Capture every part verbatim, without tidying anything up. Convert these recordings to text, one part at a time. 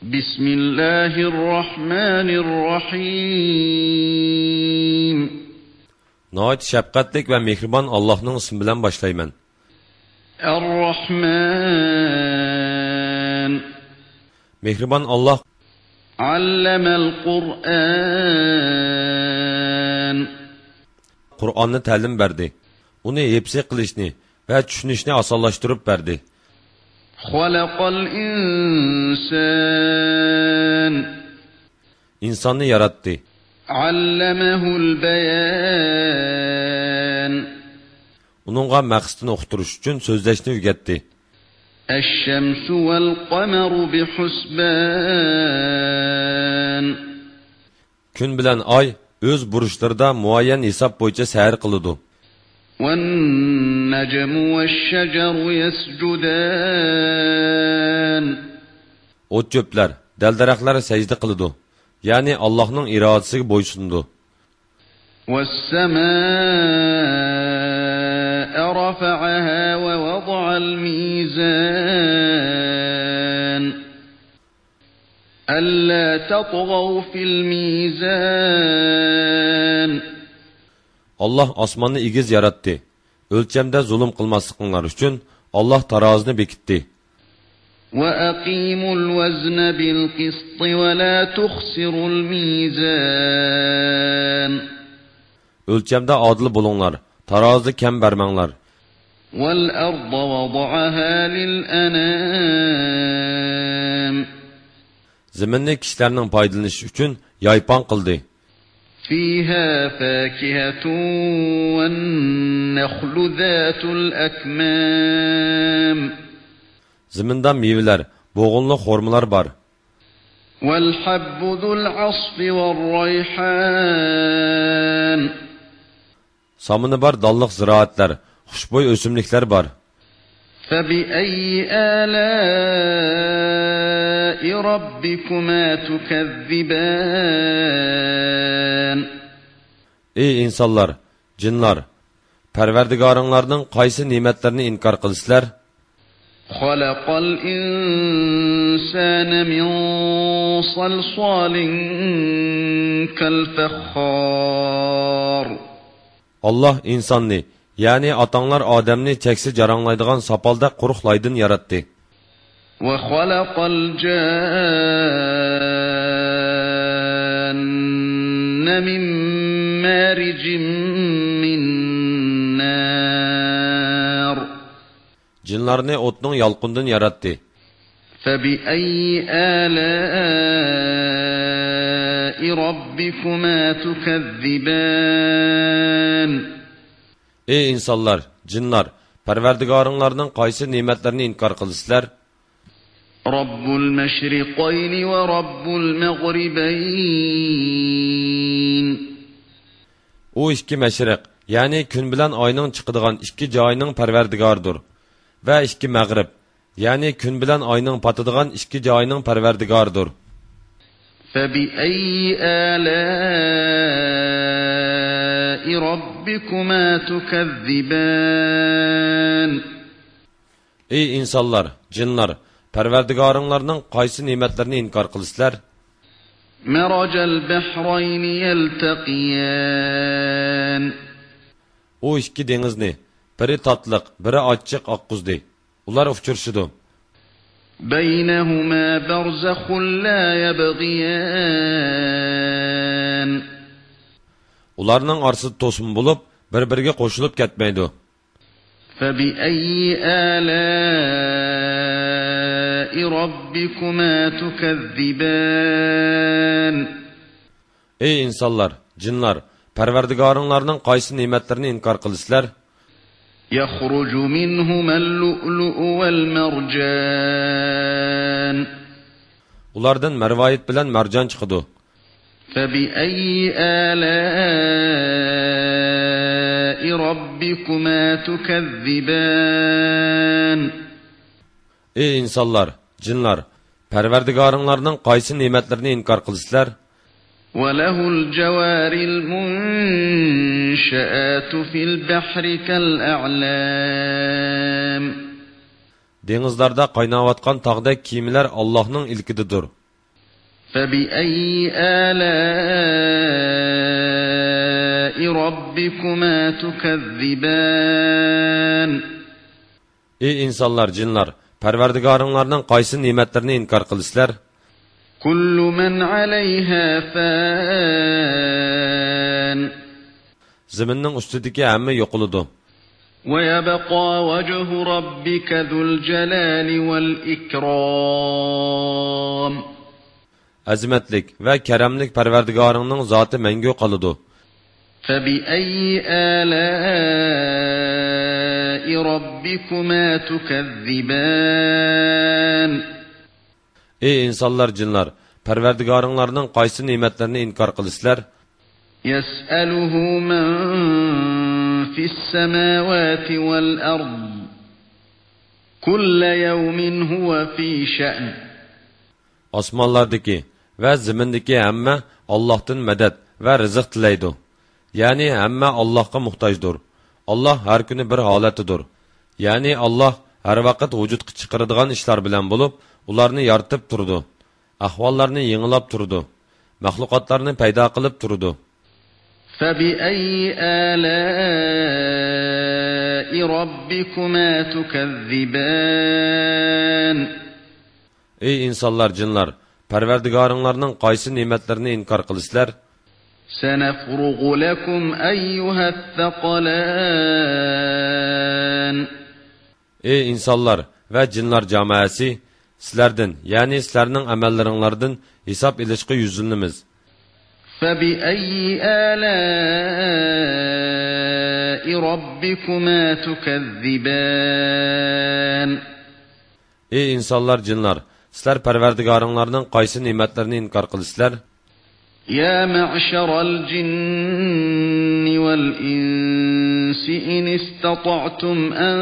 Bismillahirrahmanirrahim. Nəhayət şəfqətlik və mehriban Allah'ın ismi bilan başlayman. Ar-Rahman. Mehriban Allah Allamal Qur'an. Qur'onni ta'lim berdi. Uni hifz qilishni va tushunishni osonlashtirib berdi. Xalaqal insan. İnsanı yarattı. Allamahul bayan. Onunğa məqsədini oxuturuş üçün sözləşni öyrətdi. Əş-şəmsu vəl-qamaru bihusban. Gün bilən ay öz buruşlarında müəyyən hesab boyunca səhər qılıdı. وَالنَّجْمُ وَالشَّجَرُ يَسْجُدَانِ. Ot çöplər, dəl-dərəxtlər səcdə qılıdı. Yəni Allah'ın iradəsiga boysundu. وَالسَّمَاءَ رَفَعَهَا وَوَضَعَ الْمِيزَانَ أَلَّا تَطْغَوْا فِي الْمِيزَانِ. Allah asmanı igiz yarattı. Ölçemde zulüm qılmaslıqlar üçün Allah tarazını bekitdi. وَأَقِيمُوا الْوَزْنَ بِالْقِسْطِ وَلَا تُخْسِرُوا الْمِيزَانَ. Ölçemde adil bulunlar. Tarazı kem vermenler. وَالْأَرْضَ وَضَعَهَا لِلْأَنَامِ. Zeminni kişilerinin paydalanışı üçün yaypan qıldı. فِيهَا فَاكِهَةٌ وَالنَّخْلُ ذَاتُ الْأَكْمَامِ. Zemində meyvelər, boğunlu xormalar var. وَالْحَبُّ ذُو الْعَصْفِ وَالرَّيْحَانِ. Samını var dallıq ziraatlar, xuşboy ösümliklər var. فَبِأَيِّ آلَاءِ رَبِّكُمَا تُكَذِّبَانِ. Ey insanlar, cinlar, Pərverdigarınlarının qaysı nimetlerini inkar qılısılar? خَلَقَ الْإِنسَانَ مِنْ صَلْصَالٍ كَالْفَخَّارِ. Allah insanını, yani atanlar Ademni çeksi caranlaydıgan sapalda quruqlaydın yarattı. وَخَلَقَ الْجَانَّ مِنْ مَارِجٍ مِنْ نَارٍ. Cinlarını otnun yalqındın yarattı. فَبِأَيِّ آلَاءِ رَبِّكُمَا تُكَذِّبَانِ. Ey insanlar, cinlar, Pərverdigarınlarının qaysı nimetlerini inkar qılısılar? رَبُّ الْمَشْرِقَيْنِ وَرَبُّ الْمَغْرِبَيْنِ. O iki məşriq, yani gün bilen ayının çıkıdığan iki cayının Pərverdigardır. Ve iki məğrib, yani gün bilen ayının patıdığan iki cayının Pərverdigardır. فَبِأَيِّ آلَاءِ رَبِّكُمَا تُكَذِّبَانِ. Ey insanlar, cinlar, Pərverdigarınlarının qaysı nimetlerini inkar qılısılar? مَرَجَ الْبَحْرَيْنِ يَلْتَقِيَانِ. O iki denizni, biri tatlıq, biri açıq akkuzdi. Ular uçurşudu. بَيْنَهُمَا بَرْزَخٌ لَا يَبْغِيَانِ. Ularının arsı tosun bulup, bir-birge qoşulup ketmeydi. فَبِأَيِّ آلَاءِ رَبِّكُمَا تُكَذِّبَانِ. Ey insanlar, cinlar, Pərverdigarınlarının qaysı nimetlerini inkar qılısılar? يَخْرُجُ مِنْهُمَا اللُّؤْلُؤُ وَالْمَرْجَانُ. Ulardan mervayet bilen mercan çıkıdı. فَبِأَيِّ آلَاءِ رَبِّكُمَا تُكَذِّبَانِ. Ey insanlar, cinlar, Pərverdigarınlarının qaysı nimetlerini inkar qılısılar? وَلَهُ الْجَوَارِ الْمُنْشَآتُ فِي الْبَحْرِ كَالْأَعْلَامِ. Denizlerde kaynavatkan tağdaki kimiler Allah'ın ilkididir. فبأي آلاء ربكما تكذبان Ey insanlar, jinlar, Parvardigoringlarning qaysi ne'matlarini inkor qilisizlar? كل من عليها فان Zaminning ustidagi hamma yo'qoladi. ويبقى وجه ربك ذو الجلال والإكرام Azimatlik va karamlik Parvardigoringning zoti mangu qoladi. فبأي آلاء ربكما تكذبان Ey insanlar, jinlar, Parvardigoringlarning qaysi ne'matlarini inkor qilisizlar? يسأله من في السماوات والأرض كل يوم هو في شأن Osmonlardagi va zimindagi hamma Allohdan madad va rizq tilaydi. Ya'ni hamma Allohga muhtojdir. Alloh har kuni bir holatidir. Ya'ni Alloh har vaqt vujudga chiqaradigan ishlar bilan bo'lib, ularni yaratib turdi. Ahvollarni yengilab turdi. Mahluqotlarni paydo qilib turdi. فبأي آلاء ربكما تكذبان Ey insanlar, jinlar, Parvardigoringlarning qaysi ne'matlarini inkor qilisizlar? سنفرغ لكم أيها الثقلان Ey insanlar va jinlar jamoasi, sizlardan, ya'ni sizlarning amallaringlardan hisob ilishga yuzlanamiz. فبأي آلاء ربكما تكذبان Ey insanlar, jinlar, sizlar Parvardigoringlarning qaysi ne'matlarini inkor qilisizlar? يا معشر الجن والإنس إن استطعتم أن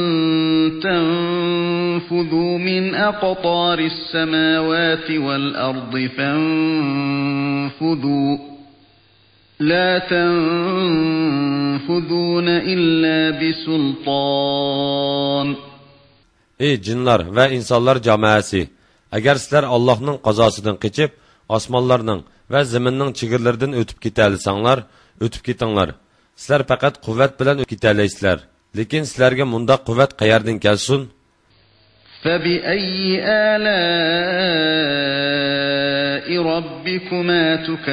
تنفذوا من أقطار السماوات والأرض فانفذوا لا تنفذون إلا بسلطان Ey jinlar va insonlar jamoasi, agar sizlar Allohning qazosidan qochib, osmonlarning va zaminning chegirlaridan o'tib keta olsanglar, o'tib ketinglar. Sizlar faqat quvvat bilan o'tib keta olaysizlar. Lekin sizlarga mundaq quvvat qayerdan kelsin? فبأي آلاء ربكما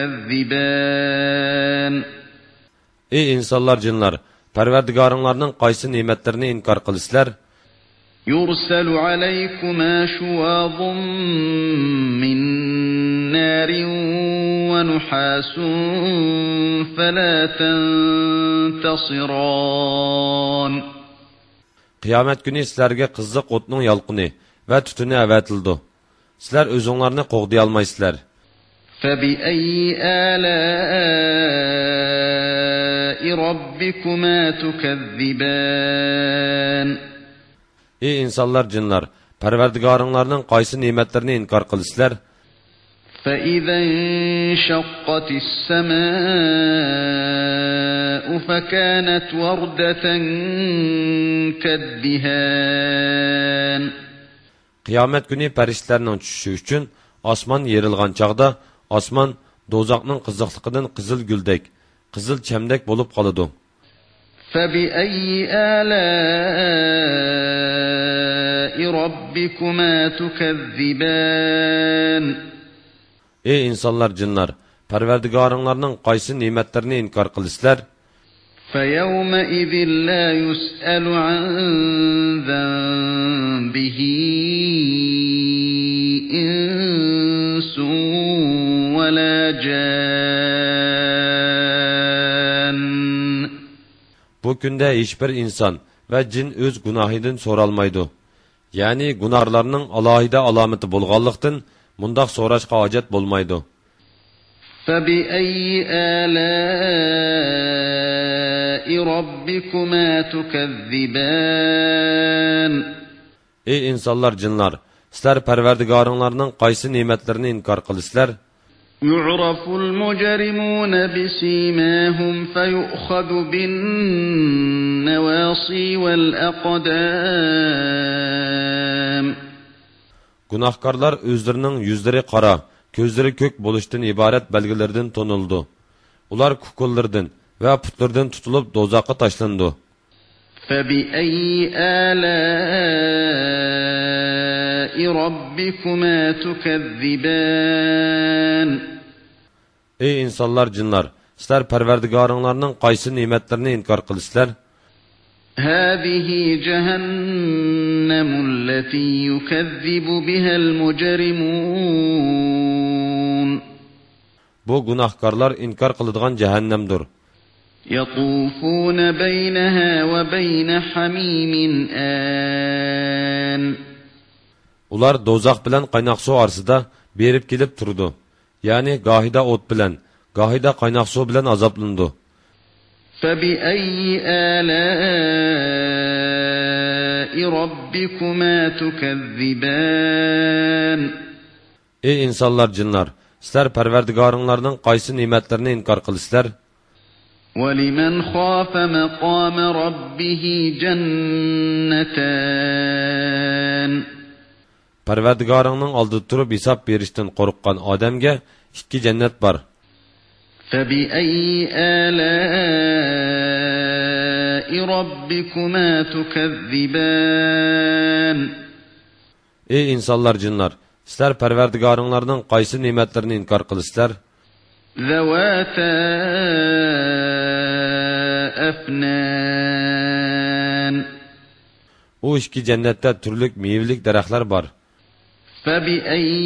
تكذبان Ey insonlar, jinlar, Parvardigoringlarning qaysi ne'matlarini inkor qilisizlar? يرسل عليكما شواظ من نار ونحاس فلا تنتصران Qiyomat kuni sizlarga qizziq o'tning yolqini va tutuni avatildi. Sizlar o'zinglarni qo'g'day olmaysizlar. فبأي آلاء ربكما تكذبان Ey insonlar, jinlar, Parvardigoringlarning qaysi ne'matlarini inkor qilisizlar? فإذا انشقت السماء فكانت وردة كالدهان Qiyomat kuni farishtalarning tushishi uchun osmon yerilgan chaqda osmon do'zaxning qiziqligidan qizil guldek, qizil chamdak bo'lib qoladi. فبأي آلاء ربكما تكذبان Ey insonlar, jinlar, Parvardigoringlarning qaysi ne'matlarini inkor qilisizlar? فيومئذ لا يسأل عن ذنبه إنس ولا جان Bu kunda hech bir inson va jin o'z gunohidan so'ralmaydi. Ya'ni gunohlarning alohida alomati bo'lganlikdan mundaq so'rashga hojat bo'lmaydi. فبأي آلاء ربكما تكذبان Ey insonlar, jinlar, sizlar Parvardigoringlarning qaysi ne'matlarini inkor qilisizlar? يعرف المجرمون بسيماهم فيؤخذ بالنواصي والأقدام Gunohkorlar o'zlarining yuzlari qora ko'zlari ko'k bo'lishdan iborat belgilardan tonildi. Ular kukullardan va putlardan tutilib do'zaxga tashlandi. فَبِأَيِّ آلَاءِ رَبِّكُمَا تُكَذِّبَانِ Ey insanlar, jinlar, sizlar Parvardigoringlarning qaysi ne'matlarini inkor qilasizlar? هَذِهِ جَهَنَّمُ الَّتِي يُكَذِّبُ بِهَا الْمُجْرِمُونَ Bu günahkarlar inkar qiladigan jahannamdir. يَطُوفُونَ بَيْنَهَا وَبَيْنَ حَمِيمٍ آن Ular do'zax bilan qaynoq suv orasida berib kelib turdi. Ya'ni gohida o't bilan, gohida qaynoq suv bilan azoblandi. فَبِأَيِّ آلَاءِ رَبِّكُمَا تُكَذِّبَانِ Ey insanlar, jinlar, sizlar Parvardigoringlarning qaysi ne'matlarini inkor qilasizlar? وَلِمَنْ خَافَ مَقَامَ رَبِّهِ جَنَّتَانِ Parvardigoringning oldida turib hisob berishdan qo'rqqan odamga ikki jannat bor. فَبِأَيِّ آلَاءِ رَبِّكُمَا تُكَذِّبَانِ Ey insanlar, jinlar, sizlar Parvardigoringlarning qaysi ne'matlarini inkor qilasizlar? ذَوَاتَا أَفْنَانٍ O ikki jannatda turli meyvelik daraxtlar bor. فَبِأَيِّ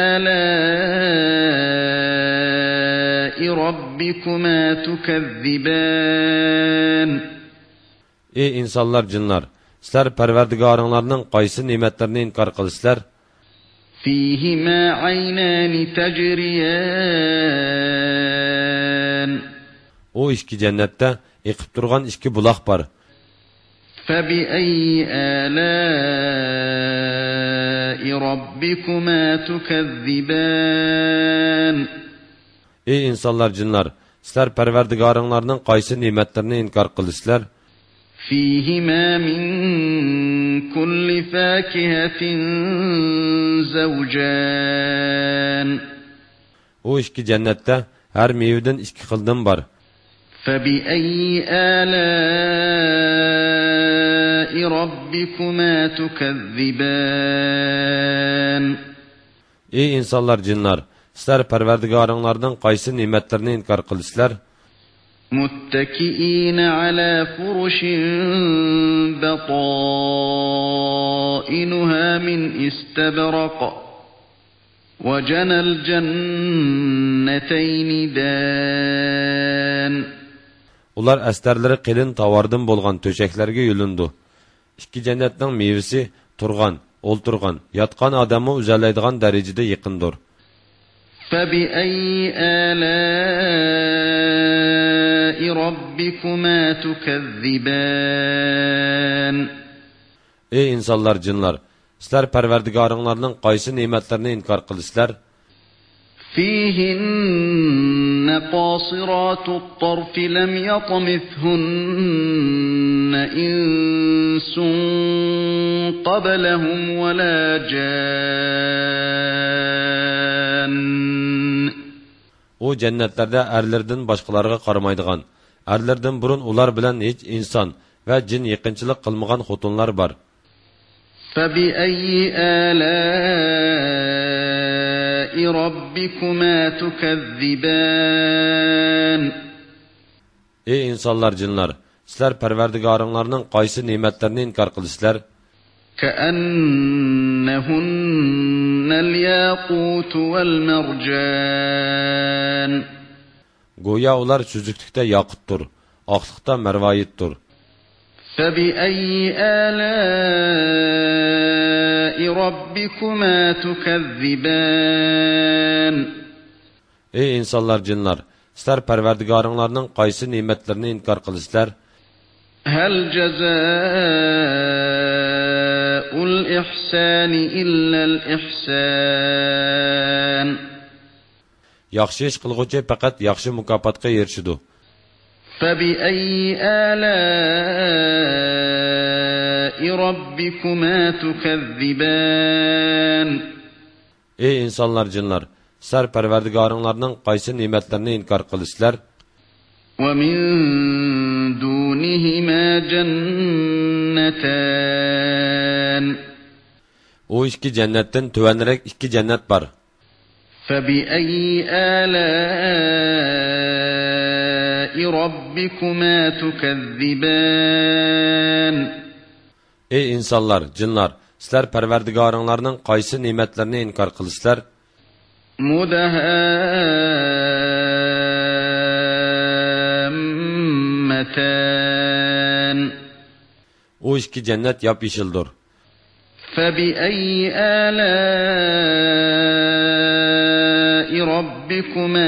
آلَاءِ رَبِّكُمَا تُكَذِّبَانِ Ey insanlar, jinlar, sizlar Parvardigoringlarning qaysi ne'matlarini inkor qilasizlar? فِيهِمَا عَيْنَانِ تَجْرِيَانِ O ikki jannatda eqib turgan ikki buloq bor. فَبِأَيِّ آلَاءِ رَبِّكُمَا تُكَذِّبَانِ Ey insanlar, jinlar, sizlar Parvardigoringlarning qaysi ne'matlarini inkor qilasizlar? فِيهِمَا مِن كُلِّ فَاكِهَةٍ زَوْجَانِ O ikki jannatda har meyvedan ikki xildan bor. فَبِأَيِّ آلَاءِ رَبِّكُمَا تُكَذِّبَانِ Ey insanlar, jinlar, sizlar Parvardigoringlarning qaysi ne'matlarini inkor qilasizlar? مُتَّكِئِينَ عَلَى فُرُشٍ بَطَائِنُهَا مِنْ إِسْتَبْرَقٍ وَجَنَى الْجَنَّتَيْنِ دَانٍ Ular astarlari qilin tavardan bo'lgan to'shaklarga yulindi. Ikki jannatning mevasi turgan, o'ltirgan, yotgan odamni uzalaydigan darajada yaqindir. فَبِأَيِّ آلَاءِ رَبِّكُمَا تُكَذِّبَانِ Ey insanlar, jinlar, sizlar Parvardigoringlarning qaysi ne'matlarini inkor qilasizlar? فِيهِنَّ قَاصِرَاتُ الطَّرْفِ لَمْ يَطْمِثْهُنَّ إِنسٌ قَبْلَهُمْ وَلَا جَانٌّ O jannatlarda erlerden başqalarga qaramaydigan, erlerden burun ular bilan hiç insan ve cin yaqinchilik qilmagan xotinlar bor. فَبِأَيِّ آلَاءِ رَبِّكُمَا تُكَذِّبَانِ Ey insanlar, jinlar, sizlar Parvardigoringlarning qaysi ne'matlarini inkor qilasizlar? كَأَنَّهُنَّ الْيَاقُوتُ وَالْمَرْجَانُ Go'yo ular suzuklikda yoqutdir, oqliqda marvoyitdir. فَبِأَيِّ آلَاءِ رَبِّكُمَا تُكَذِّبَانِ Ey insanlar, jinlar, sizlar Parvardigoringlarning qaysi ne'matlarini inkor qilasizlar? هَلْ جَزَاءُ الْإِحْسَانِ إِلَّا الْإِحْسَانُ Yaxshi ish qilguvchi faqat yaxshi mukofotga erishadi. فَبِأَيِّ آلَاءِ رَبِّكُمَا تُكَذِّبَانِ Ey insanlar, jinlar, sizlar parvardigoringlarning qaysi ne'matlarini inkor qilasizlar? وَمِن دُونِهِمَا جَنَّتَانِ O ikki jannatdan tuvanroq ikki jannat bor. فَبِأَيِّ آلَاءِ رَبِّكُمَا تُكَذِّبَانِ Ey insonlar, jinlar, sizlar parvardigoringlarning qaysi ne'matlarini inkor qilasizlar? مُدْهَامَّتَانِ O ikki jannat yop-yeshildir. فَبِأَيِّ آلَاءِ رَبِّكُمَا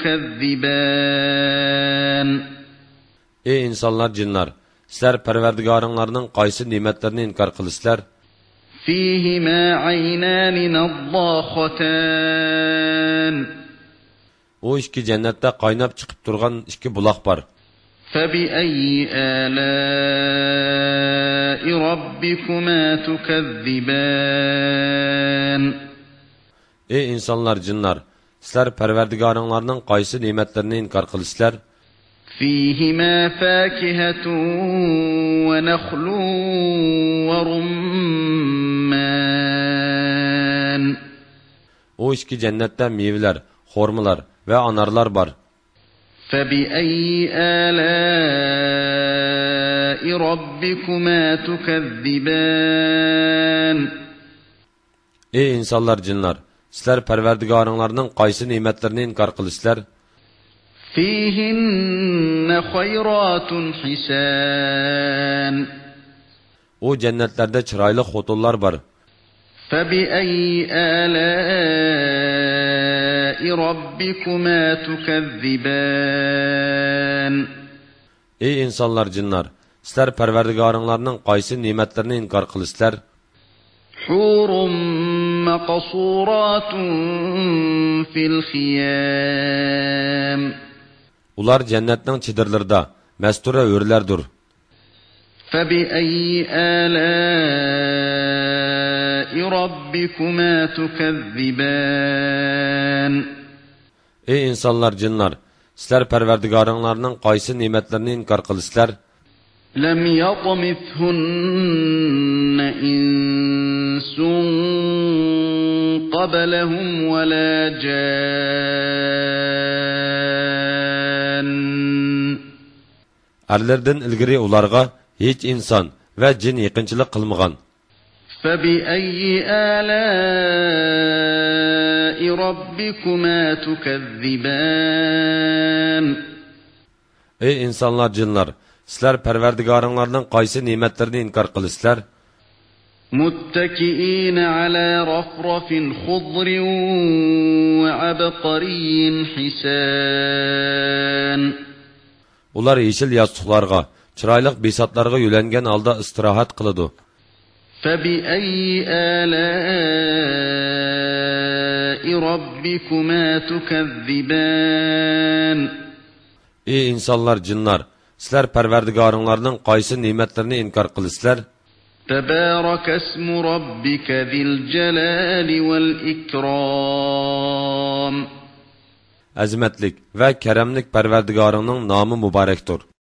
تُكَذِّبَانِ Ey insonlar, jinlar, sizlar parvardigoringlarning qaysi ne'matlarini inkor qilasizlar? فِيهِمَا عَيْنَانِ نَضَّاخَتَانِ O ikki jannatda qaynab chiqib turgan ikki buloq bor. فَبِأَيِّ آلَاءِ رَبِّكُمَا تُكَذِّبَانِ Ey insonlar, jinlar, sizlar parvardigoringlarning qaysi ne'matlarini inkor qilasizlar? فِيهِمَا فَاكِهَةٌ وَنَخْلٌ وَرُمَّانٌ O ikki jannatda meyveler, xormalar ve anarlar bor. فَبِأَيِّ آلَاءِ رَبِّكُمَا تُكَذِّبَانِ Ey insonlar, jinlar, sizlar parvardigoringlarning qaysi ne'matlarini inkor qilasizlar? فِيهِنَّ خَيْرَاتٌ حِسَانٌ O jannatlarda chiroyli xotinlar bor. فَبِأَيِّ آلَاءِ رَبِّكُمَا تُكَذِّبَانِ Ey insonlar, jinlar, sizlar parvardigoringlarning qaysi ne'matlarini inkor qilasizlar? حُورٌ مَقْصُورَاتٌ فِي الْخِيَامِ Ular jannatning chidirlarida mastura o'rlardir. فَبِأَيِّ آلَاءِ رَبِّكُمَا تُكَذِّبَانِ Ey insonlar, jinlar, sizlar parvardigoringlarning qaysi ne'matlarini inkor qilasizlar? لَمْ يَطْمِثْهُنَّ إِنسٌ قَبْلَهُمْ وَلَا جَانٌّ Erlerden ilgiri ularga hiç insan ve cin yaqinchilik qilmagan. فَبِأَيِّ آلَاءِ رَبِّكُمَا تُكَذِّبَانِ Ey insanlar, jinlar, sizlar parvardigoringlarning qaysi ne'matlarini inkor qilasizlar? مُتَّكِئِينَ عَلَى رَفْرَفٍ خُضْرٍ وَعَبْقَرِيٍّ حِسَانٍ Ular yeşil yastıqlarga, chiroyli besatlarga yo'langan holda istirohat qiladi. فَبِأَيِّ آلَاءِ رَبِّكُمَا تُكَذِّبَانِ Ey insonlar, jinlar, sizlar parvardigoringlarning qaysi ne'matlarini inkor qilasizlar? تَبَارَكَ اسْمُ رَبِّكَ ذِي الْجَلَالِ وَالْإِكْرَامِ Azmatlik ve keremlik parvardigoringning nomi muborakdir.